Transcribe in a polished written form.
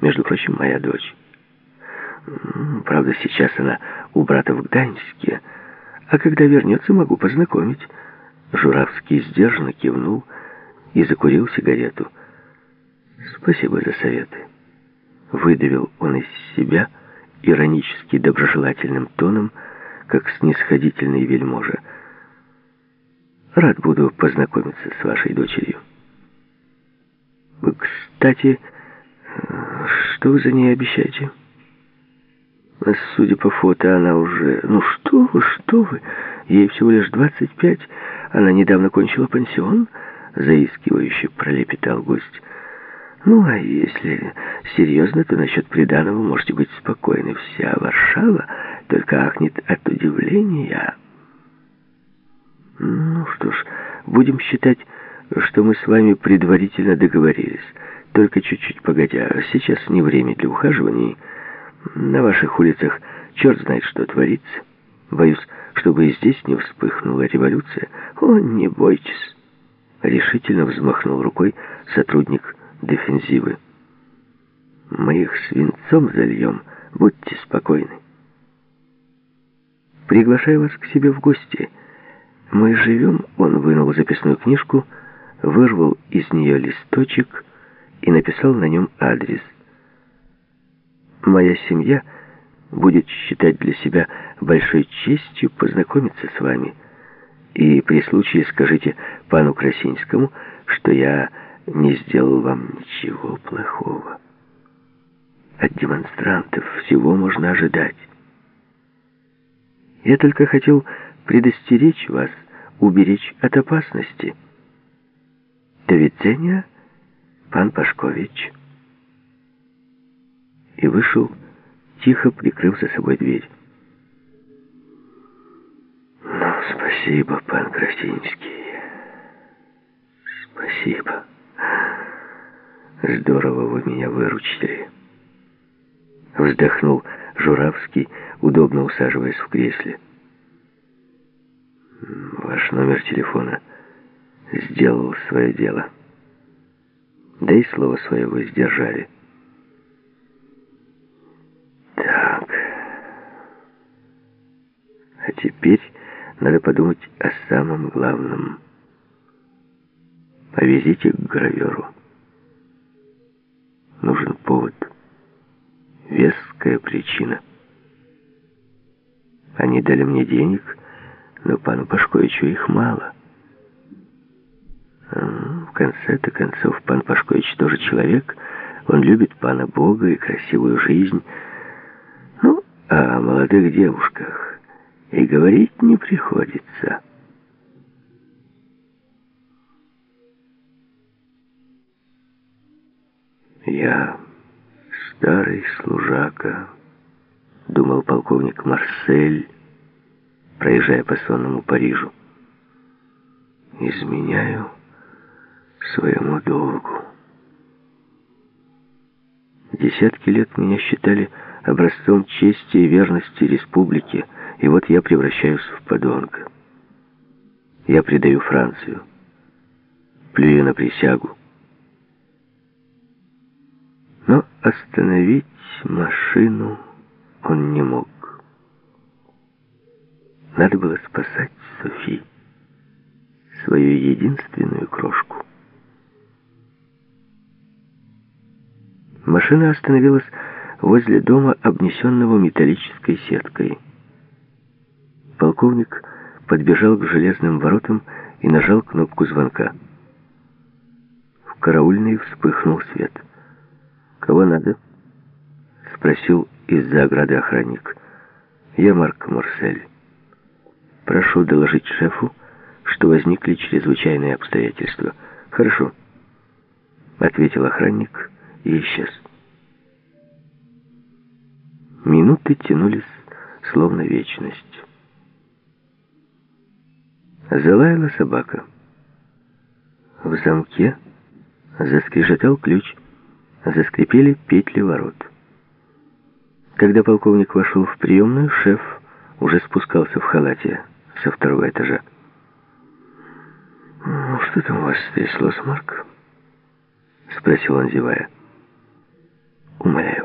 Между прочим, моя дочь. Правда, сейчас она у брата в Гданьске, а когда вернется, могу познакомить». Журавский сдержанно кивнул и закурил сигарету. «Спасибо за советы». Выдавил он из себя иронически доброжелательным тоном, как снисходительный вельможа. «Рад буду познакомиться с вашей дочерью. Кстати, что вы за ней обещаете?» «Судя по фото, она уже...» «Ну что вы, ей всего лишь 25, она недавно кончила пансион», заискивающе пролепетал гость. «Ну, а если серьезно, то насчет приданого можете быть спокойны. Вся Варшава только ахнет от удивления». «Ну что ж, будем считать, что мы с вами предварительно договорились. Только чуть-чуть погодя. Сейчас не время для ухаживаний. На ваших улицах черт знает, что творится. Боюсь, чтобы и здесь не вспыхнула революция». «О, не бойтесь», — решительно взмахнул рукой сотрудник дефензивы. «Мы их свинцом зальем, будьте спокойны. Приглашаю вас к себе в гости. Мы живем...» Он вынул записную книжку, вырвал из нее листочек и написал на нем адрес. «Моя семья будет считать для себя большой честью познакомиться с вами. И при случае скажите пану Красинскому, что я не сделал вам ничего плохого. От демонстрантов всего можно ожидать. Я только хотел предостеречь вас, уберечь от опасности. До видения, пан Пашкович». И вышел, тихо прикрыв за собой дверь. «Ну, спасибо, пан Красинский. Спасибо. Здорово вы меня выручили». Вздохнул Журавский, удобно усаживаясь в кресле. «Ваш номер телефона сделал свое дело. Да и слово свое вы сдержали. Так. А теперь надо подумать о самом главном. О визите к граверу. Нужен повод. Веская причина. Они дали мне денег, но пану Пашковичу их мало. В конце-то концов, пан Пашкович тоже человек. Он любит пана Бога и красивую жизнь. Ну, а о молодых девушках и говорить не приходится. «Я старый служака», — думал полковник Марсель, проезжая по сонному Парижу. «Изменяю своему долгу. Десятки лет меня считали образцом чести и верности республике, и вот я превращаюсь в подонка. Я предаю Францию, плюю на присягу. Но остановить машину он не мог. Надо было спасать Софи, свою единственную крошку. Машина остановилась возле дома, обнесенного металлической сеткой. Полковник подбежал к железным воротам и нажал кнопку звонка. В караульной вспыхнул свет. «Кого надо?» — спросил из-за ограды охранник. «Я Марк Марсель. Прошу доложить шефу, что возникли чрезвычайные обстоятельства». «Хорошо», — ответил охранник и исчез. Минуты тянулись, словно вечность. Залаяла собака. В замке заскрежетал ключ, заскрипели петли ворот. Когда полковник вошел в приемную, шеф уже спускался в халате со второго этажа. «Ну, что там у вас стряслось, Марк?» — спросил он, зевая. умоляю.